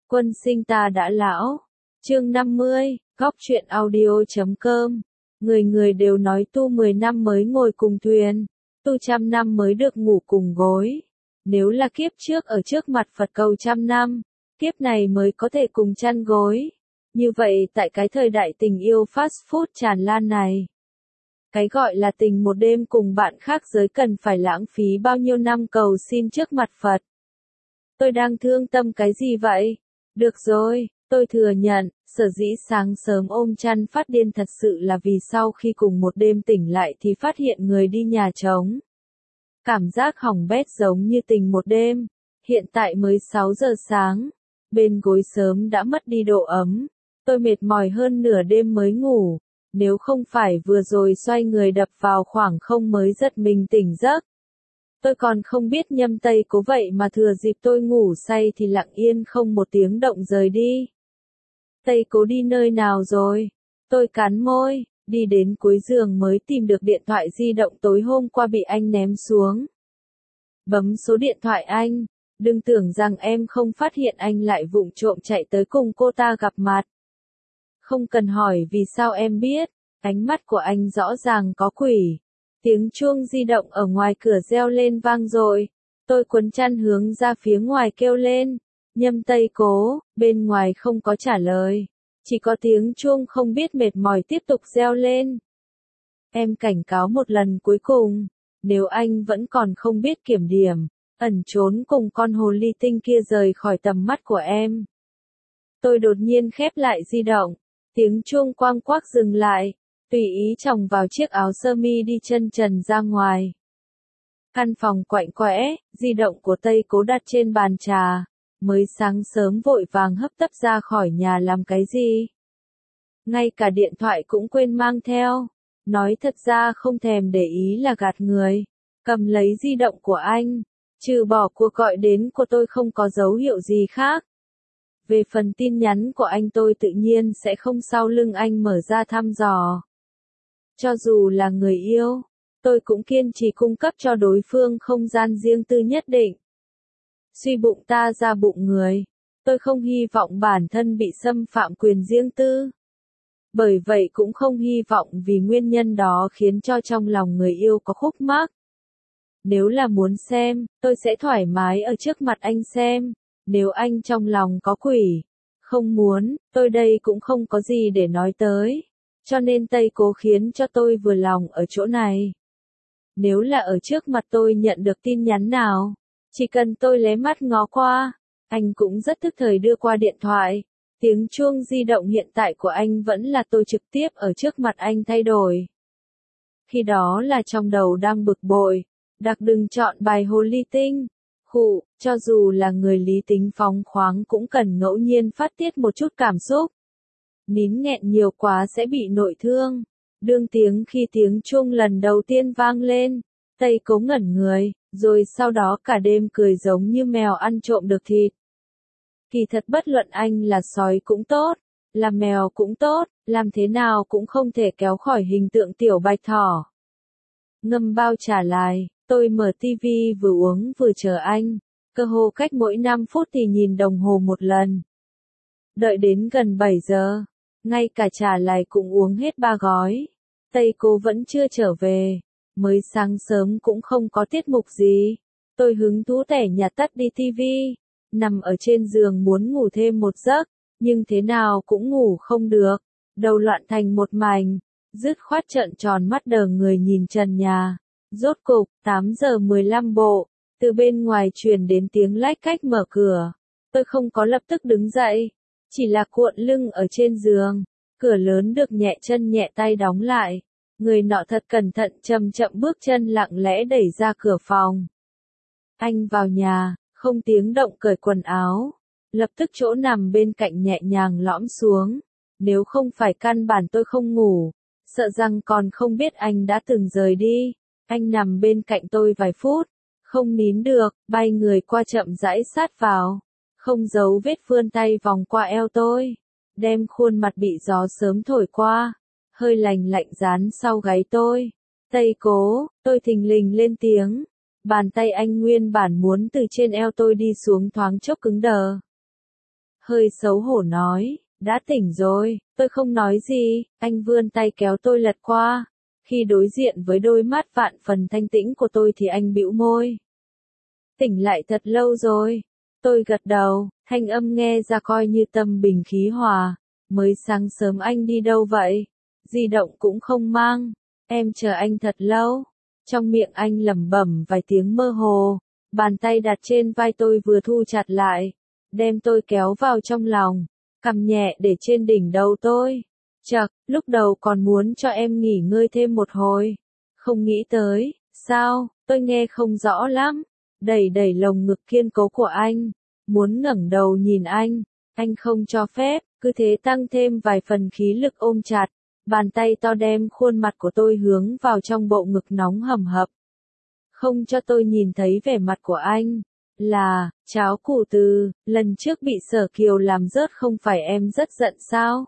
Quân sinh ta đã lão. Chương 50, góc truyện audio.com. Người người đều nói tu 10 năm mới ngồi cùng thuyền, tu 100 năm mới được ngủ cùng gối. Nếu là kiếp trước ở trước mặt Phật cầu 100 năm, kiếp này mới có thể cùng chăn gối. Như vậy tại cái thời đại tình yêu fast food tràn lan này, cái gọi là tình một đêm cùng bạn khác giới cần phải lãng phí bao nhiêu năm cầu xin trước mặt Phật. Tôi đang thương tâm cái gì vậy? Được rồi, tôi thừa nhận, sở dĩ sáng sớm ôm chăn phát điên thật sự là vì sau khi cùng một đêm tỉnh lại thì phát hiện người đi nhà trống. Cảm giác hỏng bét giống như tình một đêm. Hiện tại mới 6 giờ sáng, bên gối sớm đã mất đi độ ấm. Tôi mệt mỏi hơn nửa đêm mới ngủ. Nếu không phải vừa rồi xoay người đập vào khoảng không mới giật mình tỉnh giấc. Tôi còn không biết nhâm Tây Cố vậy mà thừa dịp tôi ngủ say thì lặng yên không một tiếng động rời đi. Tây Cố đi nơi nào rồi? Tôi cắn môi, đi đến cuối giường mới tìm được điện thoại di động tối hôm qua bị anh ném xuống. Bấm số điện thoại anh, đừng tưởng rằng em không phát hiện anh lại vụng trộm chạy tới cùng cô ta gặp mặt. Không cần hỏi vì sao em biết, ánh mắt của anh rõ ràng có quỷ. Tiếng chuông di động ở ngoài cửa reo lên vang dội. Tôi cuốn chăn hướng ra phía ngoài kêu lên. Nhâm Tây Cố, bên ngoài không có trả lời. Chỉ có tiếng chuông không biết mệt mỏi tiếp tục reo lên. Em cảnh cáo một lần cuối cùng. Nếu anh vẫn còn không biết kiểm điểm, ẩn trốn cùng con hồ ly tinh kia rời khỏi tầm mắt của em. Tôi đột nhiên khép lại di động. Tiếng chuông quang quác dừng lại. Tùy ý chồng vào chiếc áo sơ mi đi chân trần ra ngoài. Căn phòng quạnh quẽ, di động của Tây Cố đặt trên bàn trà. Mới sáng sớm vội vàng hấp tấp ra khỏi nhà làm cái gì? Ngay cả điện thoại cũng quên mang theo. Nói thật ra không thèm để ý là gạt người. Cầm lấy di động của anh. Trừ bỏ cuộc gọi đến của tôi không có dấu hiệu gì khác. Về phần tin nhắn của anh tôi tự nhiên sẽ không sau lưng anh mở ra thăm dò. Cho dù là người yêu, tôi cũng kiên trì cung cấp cho đối phương không gian riêng tư nhất định. Suy bụng ta ra bụng người, tôi không hy vọng bản thân bị xâm phạm quyền riêng tư. Bởi vậy cũng không hy vọng vì nguyên nhân đó khiến cho trong lòng người yêu có khúc mắc. Nếu là muốn xem, tôi sẽ thoải mái ở trước mặt anh xem. Nếu anh trong lòng có quỷ, không muốn, tôi đây cũng không có gì để nói tới. Cho nên Tây Cố khiến cho tôi vừa lòng ở chỗ này. Nếu là ở trước mặt tôi nhận được tin nhắn nào, chỉ cần tôi lé mắt ngó qua, anh cũng rất tức thời đưa qua điện thoại. Tiếng chuông di động hiện tại của anh vẫn là tôi trực tiếp ở trước mặt anh thay đổi. Khi đó là trong đầu đang bực bội, đặc đừng chọn bài hồ ly tinh. Khụ, cho dù là người lý tính phóng khoáng cũng cần ngẫu nhiên phát tiết một chút cảm xúc. Nín nghẹn nhiều quá sẽ bị nội thương. Đương tiếng khi tiếng chuông lần đầu tiên vang lên, Tây Cố ngẩn người, rồi sau đó cả đêm cười giống như mèo ăn trộm được thịt. Kỳ thật bất luận anh là sói cũng tốt, là mèo cũng tốt, làm thế nào cũng không thể kéo khỏi hình tượng tiểu bạch thỏ. Ngâm bao trả lại, tôi mở tivi vừa uống vừa chờ anh, cơ hồ cách mỗi 5 phút thì nhìn đồng hồ một lần. Đợi đến gần 7 giờ, ngay cả trà lại cũng uống hết 3 gói. Tây Cố vẫn chưa trở về, mới sáng sớm cũng không có tiết mục gì. Tôi hứng thú tẻ nhạt tắt đi tivi, nằm ở trên giường muốn ngủ thêm một giấc, nhưng thế nào cũng ngủ không được, đầu loạn thành một mảnh, dứt khoát trợn tròn mắt đờ người nhìn trần nhà. Rốt cục, 8 giờ 15 bộ, từ bên ngoài truyền đến tiếng lách cách mở cửa. Tôi không có lập tức đứng dậy, chỉ là cuộn lưng ở trên giường, cửa lớn được nhẹ chân nhẹ tay đóng lại. Người nọ thật cẩn thận chậm chậm bước chân lặng lẽ đẩy ra cửa phòng. Anh vào nhà, không tiếng động cởi quần áo, lập tức chỗ nằm bên cạnh nhẹ nhàng lõm xuống. Nếu không phải căn bản tôi không ngủ, sợ rằng còn không biết anh đã từng rời đi. Anh nằm bên cạnh tôi vài phút, không nín được, bay người qua chậm rãi sát vào, không giấu vết vươn tay vòng qua eo tôi, đem khuôn mặt bị gió sớm thổi qua, hơi lạnh lạnh dán sau gáy tôi. Tây Cố, tôi thình lình lên tiếng, bàn tay anh nguyên bản muốn từ trên eo tôi đi xuống thoáng chốc cứng đờ. hơi xấu hổ nói, đã tỉnh rồi, tôi không nói gì, anh vươn tay kéo tôi lật qua. Khi đối diện với đôi mắt vạn phần thanh tĩnh của tôi thì anh bĩu môi. Tỉnh lại thật lâu rồi. Tôi gật đầu, thanh âm nghe ra coi như tâm bình khí hòa. Mới sáng sớm anh đi đâu vậy? Di động cũng không mang. Em chờ anh thật lâu. Trong miệng anh lẩm bẩm vài tiếng mơ hồ. Bàn tay đặt trên vai tôi vừa thu chặt lại. Đem tôi kéo vào trong lòng. Cầm nhẹ để trên đỉnh đầu tôi. Chậc, lúc đầu còn muốn cho em nghỉ ngơi thêm một hồi. Không nghĩ tới, sao, tôi nghe không rõ lắm. Đẩy đẩy lồng ngực kiên cố của anh. Muốn ngẩng đầu nhìn anh không cho phép, cứ thế tăng thêm vài phần khí lực ôm chặt. Bàn tay to đem khuôn mặt của tôi hướng vào trong bộ ngực nóng hầm hập. Không cho tôi nhìn thấy vẻ mặt của anh. Là, cháo củ từ, lần trước bị Sở Kiều làm rớt không phải em rất giận sao?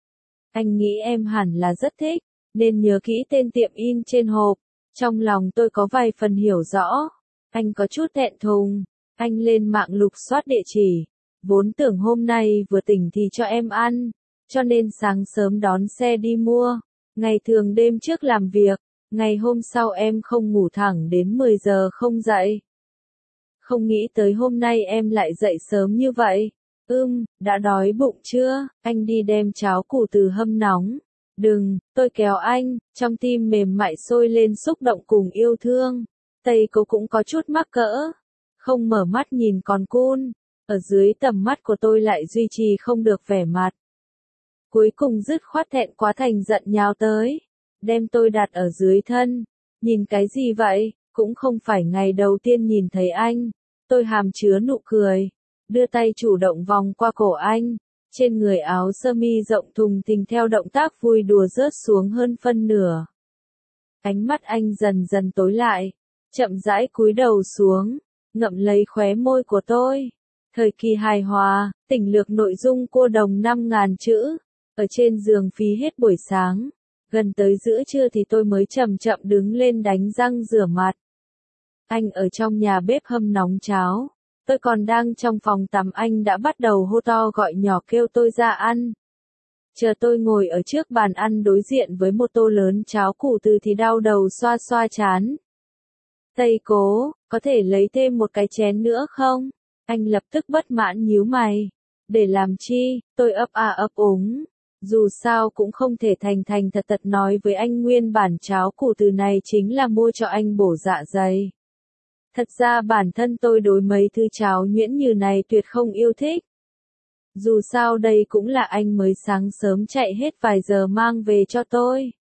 Anh nghĩ em hẳn là rất thích, nên nhớ kỹ tên tiệm in trên hộp. Trong lòng tôi có vài phần hiểu rõ. Anh có chút thẹn thùng. Anh lên mạng lục soát địa chỉ. Vốn tưởng hôm nay vừa tỉnh thì cho em ăn. Cho nên sáng sớm đón xe đi mua. Ngày thường đêm trước làm việc. Ngày hôm sau em không ngủ thẳng đến 10 giờ không dậy. Không nghĩ tới hôm nay em lại dậy sớm như vậy. Đã đói bụng chưa? Anh đi đem cháo củ từ hâm nóng. Đừng, tôi kéo anh, trong tim mềm mại sôi lên xúc động cùng yêu thương. Tây Cố cũng có chút mắc cỡ. Không mở mắt nhìn còn cun. Ở dưới tầm mắt của tôi lại duy trì không được vẻ mặt. Cuối cùng dứt khoát thẹn quá thành giận nhào tới. Đem tôi đặt ở dưới thân. Nhìn cái gì vậy? Cũng không phải ngày đầu tiên nhìn thấy anh. Tôi hàm chứa nụ cười. Đưa tay chủ động vòng qua cổ anh. Trên người áo sơ mi rộng thùng thình theo động tác vui đùa rớt xuống hơn phân nửa. Ánh mắt anh dần dần tối lại. Chậm rãi cúi đầu xuống. Ngậm lấy khóe môi của tôi. Thời kỳ hài hòa, tỉnh lược nội dung cô đồng 5.000 chữ. Ở trên giường phí hết buổi sáng. Gần tới giữa trưa thì tôi mới chậm chậm đứng lên đánh răng rửa mặt. Anh ở trong nhà bếp hâm nóng cháo. Tôi còn đang trong phòng tắm anh đã bắt đầu hô to gọi nhỏ kêu tôi ra ăn. Chờ tôi ngồi ở trước bàn ăn đối diện với một tô lớn cháo củ từ thì đau đầu xoa xoa chán. Tây Cố, có thể lấy thêm một cái chén nữa không? Anh lập tức bất mãn nhíu mày. Để làm chi? Tôi ấp a ấp úng. Dù sao cũng không thể thành thành thật thật nói với anh nguyên bản cháo củ từ này chính là mua cho anh bổ dạ dày. Thật ra bản thân tôi đối mấy thứ cháo nhuyễn như này tuyệt không yêu thích. Dù sao đây cũng là anh mới sáng sớm chạy hết vài giờ mang về cho tôi.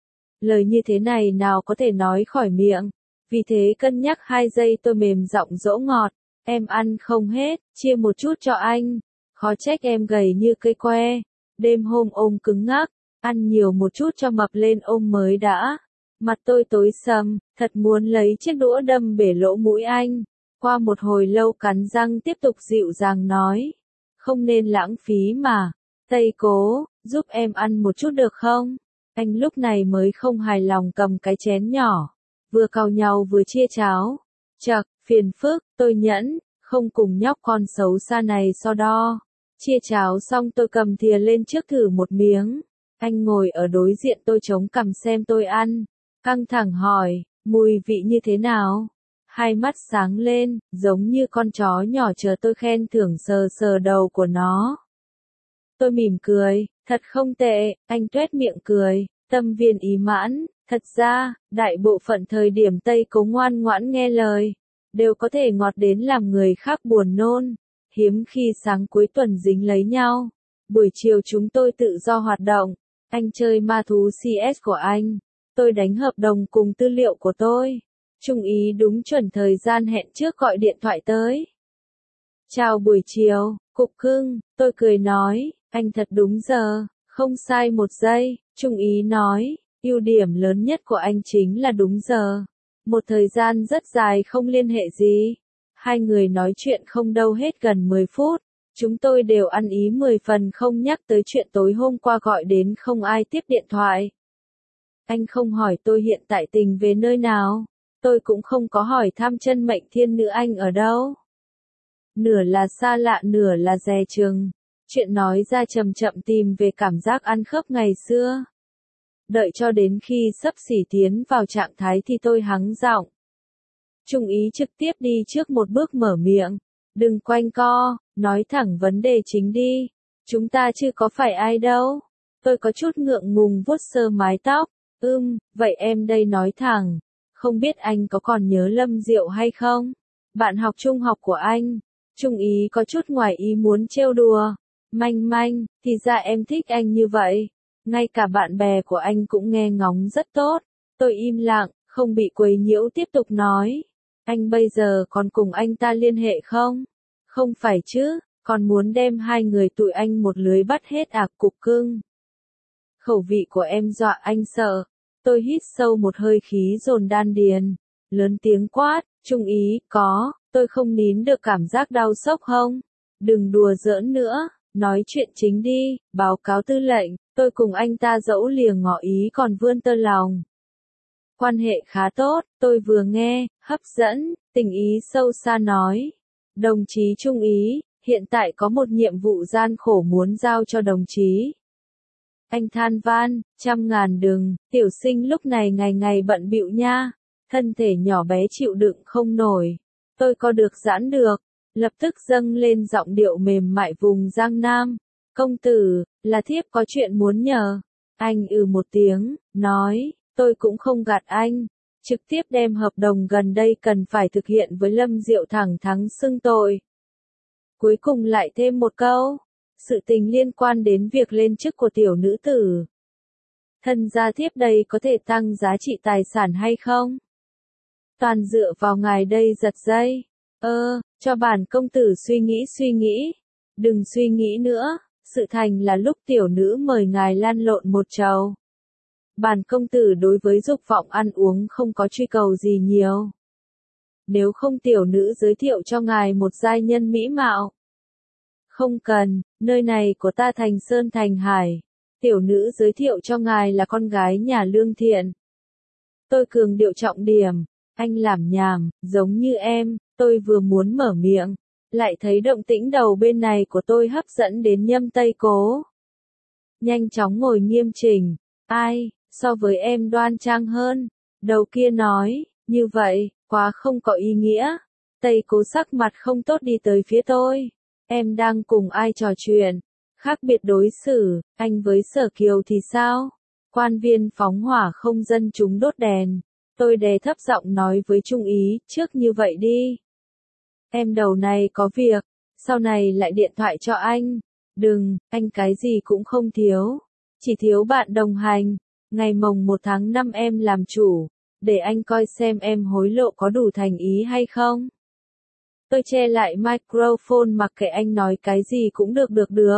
Lời như thế này nào có thể nói khỏi miệng. Vì thế cân nhắc 2 giây tôi mềm giọng dỗ ngọt. Em ăn không hết, chia một chút cho anh. Khó trách em gầy như cây que. Đêm hôm ôm cứng ngắc, ăn nhiều một chút cho mập lên ôm mới đã. Mặt tôi tối sầm, thật muốn lấy chiếc đũa đâm bể lỗ mũi anh. Qua một hồi lâu cắn răng tiếp tục dịu dàng nói. Không nên lãng phí mà. Tây Cố, giúp em ăn một chút được không? Anh lúc này mới không hài lòng cầm cái chén nhỏ. Vừa cào nhau vừa chia cháo. Chậc, phiền phức, tôi nhẫn, không cùng nhóc con xấu xa này so đo. Chia cháo xong tôi cầm thìa lên trước thử một miếng. Anh ngồi ở đối diện tôi chống cằm xem tôi ăn. Căng thẳng hỏi, mùi vị như thế nào? Hai mắt sáng lên, giống như con chó nhỏ chờ tôi khen thưởng sờ sờ đầu của nó. Tôi mỉm cười, thật không tệ, anh tuét miệng cười, tâm viên ý mãn. Thật ra, đại bộ phận thời điểm Tây Cố ngoan ngoãn nghe lời, đều có thể ngọt đến làm người khác buồn nôn. Hiếm khi sáng cuối tuần dính lấy nhau. Buổi chiều chúng tôi tự do hoạt động. Anh chơi ma thú CS của anh. Tôi đánh hợp đồng cùng tư liệu của tôi. Trung ý đúng chuẩn thời gian hẹn trước gọi điện thoại tới. Chào buổi chiều, cục cưng, tôi cười nói, anh thật đúng giờ, không sai một giây. Trung ý nói, ưu điểm lớn nhất của anh chính là đúng giờ. Một thời gian rất dài không liên hệ gì. Hai người nói chuyện không đâu hết gần 10 phút. Chúng tôi đều ăn ý 10 phần không nhắc tới chuyện tối hôm qua gọi đến không ai tiếp điện thoại. Anh không hỏi tôi hiện tại tình về nơi nào. Tôi cũng không có hỏi thăm chân mệnh thiên nữ anh ở đâu. Nửa là xa lạ nửa là dè chừng. Chuyện nói ra chậm chậm tìm về cảm giác ăn khớp ngày xưa. Đợi cho đến khi sắp xỉ tiến vào trạng thái thì tôi hắng giọng. Trung ý trực tiếp đi trước một bước mở miệng. Đừng quanh co, nói thẳng vấn đề chính đi. Chúng ta chưa có phải ai đâu. Tôi có chút ngượng ngùng vuốt sơ mái tóc. Vậy em đây nói thẳng. Không biết anh có còn nhớ Lâm Diệu hay không? Bạn học trung học của anh. Trung ý có chút ngoài ý muốn trêu đùa. Manh, thì ra em thích anh như vậy. Ngay cả bạn bè của anh cũng nghe ngóng rất tốt. Tôi im lặng, không bị quấy nhiễu tiếp tục nói. Anh bây giờ còn cùng anh ta liên hệ không? Không phải chứ, còn muốn đem hai người tụi anh một lưới bắt hết à cục cưng. Khẩu vị của em dọa anh sợ. Tôi hít sâu một hơi khí dồn đan điền. Lớn tiếng quát, Trung ý, tôi không nín được cảm giác đau sốc không? Đừng đùa giỡn nữa, nói chuyện chính đi, báo cáo tư lệnh, tôi cùng anh ta dẫu lìa ngỏ ý còn vươn tơ lòng. Quan hệ khá tốt, tôi vừa nghe, hấp dẫn, tình ý sâu xa nói. Đồng chí Trung ý, hiện tại có một nhiệm vụ gian khổ muốn giao cho đồng chí. Anh than van, 100.000 đừng, tiểu sinh lúc này ngày ngày bận bịu nha, thân thể nhỏ bé chịu đựng không nổi. Tôi có được giãn được, lập tức dâng lên giọng điệu mềm mại vùng Giang Nam. Công tử, là thiếp có chuyện muốn nhờ. Anh một tiếng, nói, tôi cũng không gạt anh. Trực tiếp đem hợp đồng gần đây cần phải thực hiện với Lâm Diệu thẳng thắn xưng tội. Cuối cùng lại thêm một câu. Sự tình liên quan đến việc lên chức của tiểu nữ tử. Thân gia thiếp đây có thể tăng giá trị tài sản hay không? Toàn dựa vào ngài đây giật dây. Cho bản công tử suy nghĩ. Đừng suy nghĩ nữa, sự thành là lúc tiểu nữ mời ngài lan lộn một chầu. Bản công tử đối với dục vọng ăn uống không có truy cầu gì nhiều. Nếu không tiểu nữ giới thiệu cho ngài một giai nhân mỹ mạo. Không cần, nơi này của ta thành sơn thành hải. Tiểu nữ giới thiệu cho ngài là con gái nhà lương thiện. Tôi cường điệu trọng điểm. Anh làm nhảm, giống như em, tôi vừa muốn mở miệng. Lại thấy động tĩnh đầu bên này của tôi hấp dẫn đến Nhâm Tây Cố. Nhanh chóng ngồi nghiêm chỉnh. Ai, so với em đoan trang hơn. Đầu kia nói, như vậy, quá không có ý nghĩa. Tây Cố sắc mặt không tốt đi tới phía tôi. Em đang cùng ai trò chuyện? Khác biệt đối xử, anh với Sở Kiều thì sao? Quan viên phóng hỏa không dân chúng đốt đèn. Tôi đè thấp giọng nói với Trung ý, trước như vậy đi. Em đầu này có việc, sau này lại điện thoại cho anh. Đừng, anh cái gì cũng không thiếu. Chỉ thiếu bạn đồng hành. Ngày mồng 1 tháng 5 em làm chủ. Để anh coi xem em hối lộ có đủ thành ý hay không. Tôi che lại microphone mặc kệ anh nói cái gì cũng được.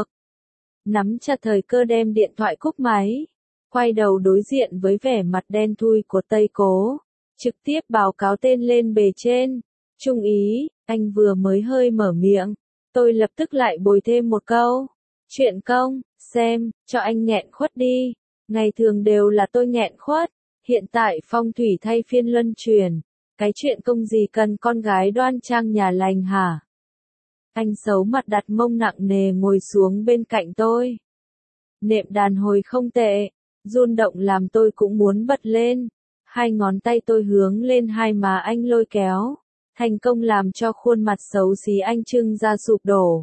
Nắm chặt thời cơ đem điện thoại cúp máy. Quay đầu đối diện với vẻ mặt đen thui của Tây Cố. Trực tiếp báo cáo tên lên bề trên. Trung ý, anh vừa mới hơi mở miệng. Tôi lập tức lại bồi thêm một câu. Chuyện công, xem, cho anh nghẹn khuất đi. Ngày thường đều là tôi nghẹn khuất. Hiện tại phong thủy thay phiên luân chuyển. Cái chuyện công gì cần con gái đoan trang nhà lành hả? Anh xấu mặt đặt mông nặng nề ngồi xuống bên cạnh tôi. Nệm đàn hồi không tệ. Run động làm tôi cũng muốn bật lên. Hai ngón tay tôi hướng lên hai má anh lôi kéo. Thành công làm cho khuôn mặt xấu xí anh trưng ra sụp đổ.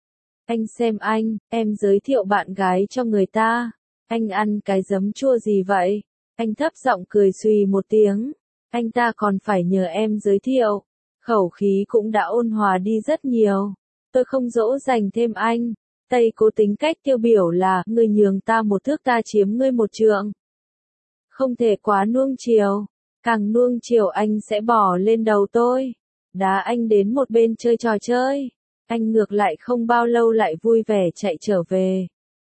Anh xem anh, em giới thiệu bạn gái cho người ta. Anh ăn cái giấm chua gì vậy? Anh thấp giọng cười xùy một tiếng. Anh ta còn phải nhờ em giới thiệu. Khẩu khí cũng đã ôn hòa đi rất nhiều. Tôi không dỗ dành thêm anh. Tây Cố tính cách tiêu biểu là, ngươi nhường ta một thước ta chiếm ngươi một trượng. Không thể quá nuông chiều. Càng nuông chiều anh sẽ bỏ lên đầu tôi. Đá anh đến một bên chơi trò chơi. Anh ngược lại không bao lâu lại vui vẻ chạy trở về.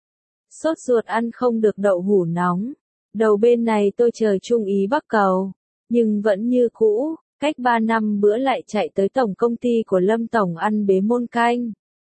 Sốt ruột ăn không được đậu hũ nóng. Đầu bên này tôi chờ Trung ý Bắc Cầu. Nhưng vẫn như cũ, cách 3 năm bữa lại chạy tới tổng công ty của Lâm Tổng ăn bế môn canh.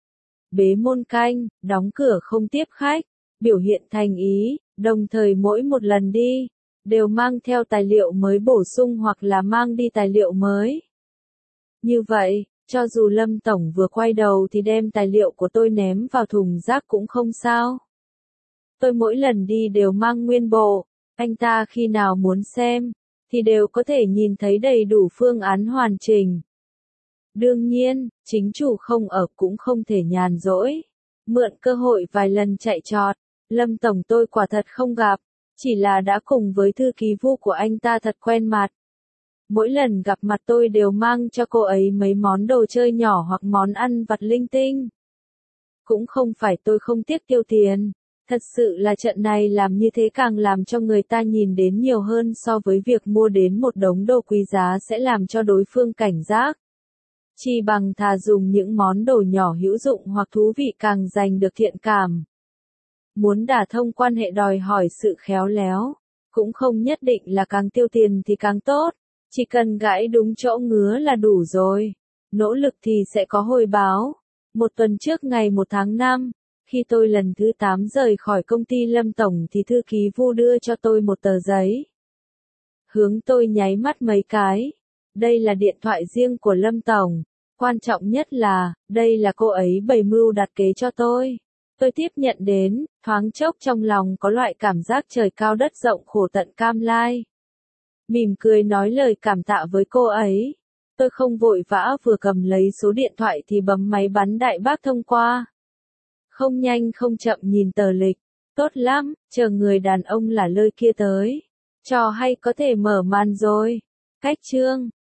Bế môn canh, đóng cửa không tiếp khách, biểu hiện thành ý, đồng thời mỗi một lần đi, đều mang theo tài liệu mới bổ sung hoặc là mang đi tài liệu mới. Như vậy, Cho dù Lâm Tổng vừa quay đầu thì đem tài liệu của tôi ném vào thùng rác cũng không sao. Tôi mỗi lần đi đều mang nguyên bộ, anh ta khi nào muốn xem, thì đều có thể nhìn thấy đầy đủ phương án hoàn chỉnh. Đương nhiên, chính chủ không ở cũng không thể nhàn rỗi. Mượn cơ hội vài lần chạy trọt, Lâm Tổng tôi quả thật không gặp, chỉ là đã cùng với thư ký Vu của anh ta thật quen mặt. Mỗi lần gặp mặt tôi đều mang cho cô ấy mấy món đồ chơi nhỏ hoặc món ăn vặt linh tinh. Cũng không phải tôi không tiếc tiêu tiền, thật sự là trận này làm như thế càng làm cho người ta nhìn đến nhiều hơn so với việc mua đến một đống đồ quý giá sẽ làm cho đối phương cảnh giác. Chi bằng thà dùng những món đồ nhỏ hữu dụng hoặc thú vị càng giành được thiện cảm. Muốn đả thông quan hệ đòi hỏi sự khéo léo, cũng không nhất định là càng tiêu tiền thì càng tốt, chỉ cần gãi đúng chỗ ngứa là đủ rồi. Nỗ lực thì sẽ có hồi báo. Một tuần trước ngày 1 tháng 5, khi tôi lần thứ 8 rời khỏi công ty Lâm Tổng thì thư ký Vu đưa cho tôi một tờ giấy. Hướng tôi nháy mắt mấy cái. Đây là điện thoại riêng của Lâm Tổng. Quan trọng nhất là, đây là cô ấy bày mưu đặt kế cho tôi. Tôi tiếp nhận đến, thoáng chốc trong lòng có loại cảm giác trời cao đất rộng khổ tận cam lai. Mỉm cười nói lời cảm tạ với cô ấy. Tôi không vội vã vừa cầm lấy số điện thoại thì bấm máy bắn đại bác thông qua. Không nhanh không chậm nhìn tờ lịch. Tốt lắm, chờ người đàn ông lả lơi kia tới. Trò hay có thể mở màn rồi. Cách chương